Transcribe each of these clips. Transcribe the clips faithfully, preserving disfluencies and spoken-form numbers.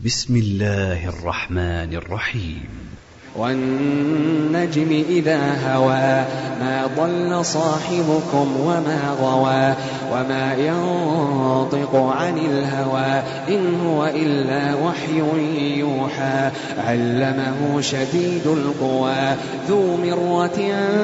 بسم الله الرحمن الرحيم. والنجم إذا هوى ما ضل صاحبكم وما غوى وما ينطق عن الهوى إن هو إلا وحي يوحى علمه شديد القوى ذو مرة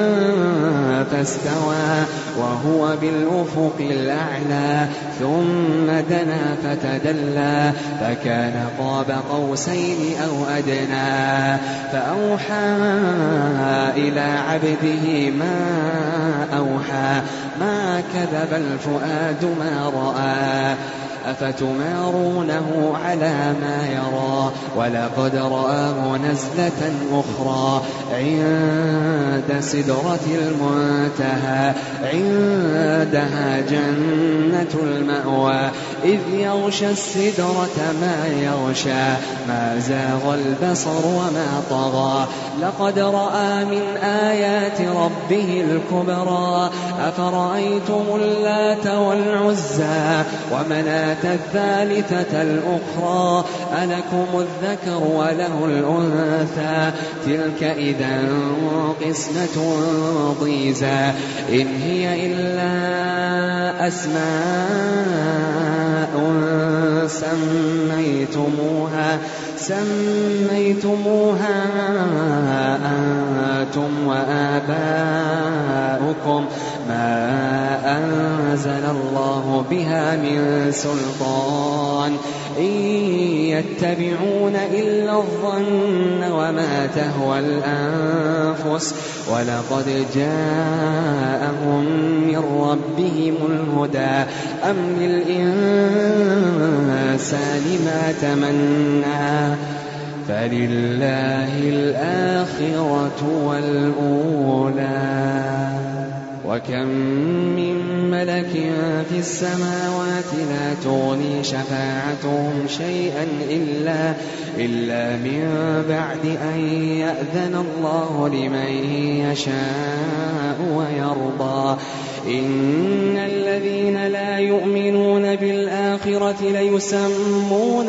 فاستوى وهو بالأفق الأعلى ثم دنا فتدلى فكان قاب قوسين أو أدنى فأوحى إلى عبده ما أوحى ما كذب الفؤاد ما رأى أفتمارونه على ما يرى ولقد رآه نزلة أخرى عند سدرة المنتهى عندها جنة المأوى إذ يغشى السدرة ما يغشى ما زاغ البصر وما طغى لقد رأى من آيات ربه الكبرى أفرأيتم اللات والعزى ومناة الثالثة الأخرى ألكم الذكر وله الأنثى تلك إذا قسمة ضيزى إن هي إلا أسماء سميتموها سميتموها أنتم وآباؤكم ما أنزل الله بها من سلطان إن يتبعون إلا الظن وما تهوى الأنفس ولقد جاءهم من ربهم الهدى أم للإنسان ما تمنى فلله الآخرة والأولى وكم من ملك في السماوات لا تغني شفاعتهم شيئا إلا, إلا من بعد أن يأذن الله لمن يشاء ويرضى إن الذين لا يؤمنون بالآخرة ليسمون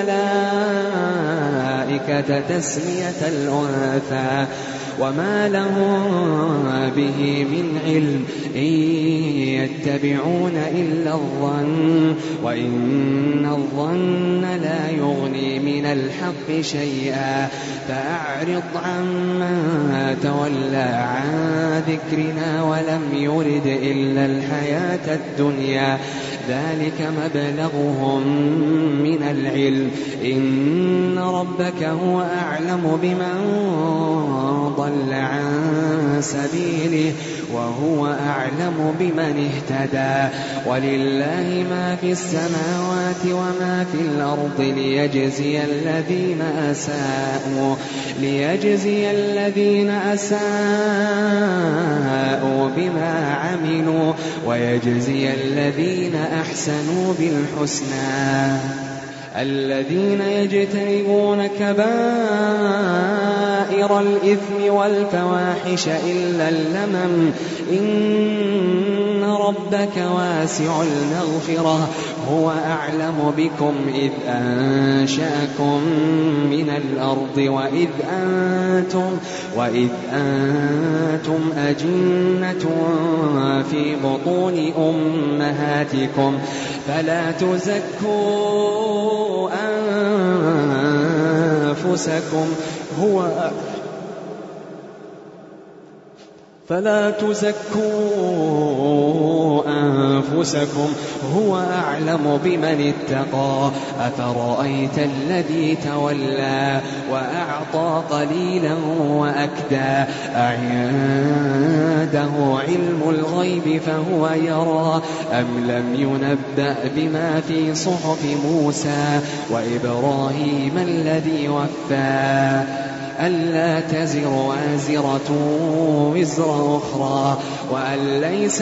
الملائكة تسمية الأنثى وما لهم به من علم إن يتبعون إلا الظن وإن الظن لا يغني من الحق شيئا فأعرض عمن تولى عن ذكرنا ولم يرد إلا الحياة الدنيا ذلك مبلغهم من العلم إن ربك هو أعلم بمن ضل عن سبيله وهو أعلم بمن اهتدى ولله ما في السماوات وما في الأرض ليجزي الذين أساءوا ليجزي الذين أساءوا بما عملوا ويجزي الذين أحسنوا بالحسنى الذين يجتنبون كبائر الإثم والفواحش إلا اللمم إن ربك واسع المغفرة هو أعلم بكم إذ أنشأكم من الأرض وإذ أنتم, وإذ أنتم أجنة في بطون أمهاتكم فلا تزكوا أنفسكم هو فلا تزكوا أنفسكم هو أعلم بمن اتقى أفرأيت الذي تولى وأعطى قليلا وأكدى أعنده علم الغيب فهو يرى أم لم ينبأ بما في صحف موسى وإبراهيم الذي وفى ألا تزر وازرة وزر أخرى وأن ليس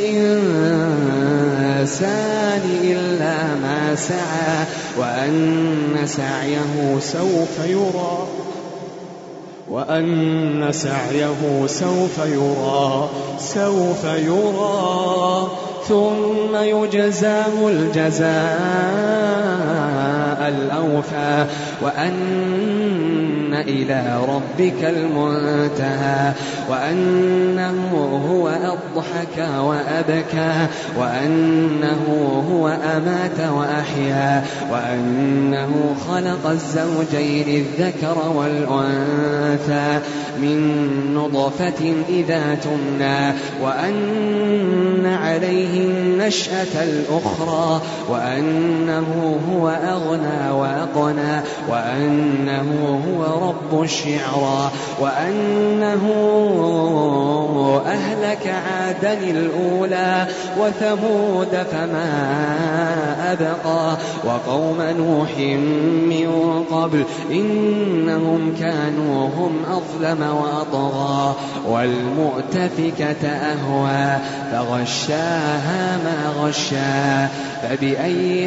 للإنسان إلا ما سعى وأن سعيه سوف يرى وأن سعيه سوف يرى سوف يرى ثم يجزاه الجزاء الأوفى وأن إلى ربك المنتهى وأنه هو أضحك وأبكى وأنه هو أمات وأحيا وأنه خلق الزوجين الذكر والأنثى من نطفة إذا تمنى وأن عليه النشأة الأخرى وأنه هو أغنى وأقنى وأنه هو رب الشعرى وأنه أهلك عادا الأولى وثمود فما أبقى وقوم نوح من قبل إنهم كانوا هم أظلم وأطغى والمؤتفكة أهوى فغشاها ما غشا فبأي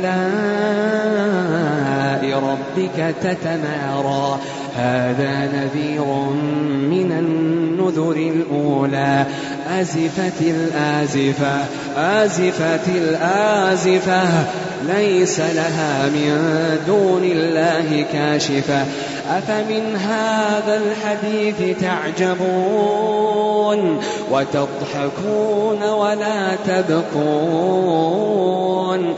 آلاء ربك تتمارى هذا نذير من النذر الأولى أزفت الآزفة آزفت الآزفة ليس لها من دون الله كاشفة أفمن هذا الحديث تعجبون وتضحكون ولا تبكون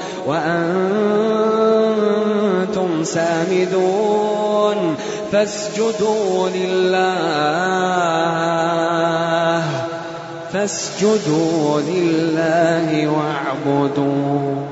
وأنتم سامدون فاسجدوا لله فاسجدوا لله واعبدوا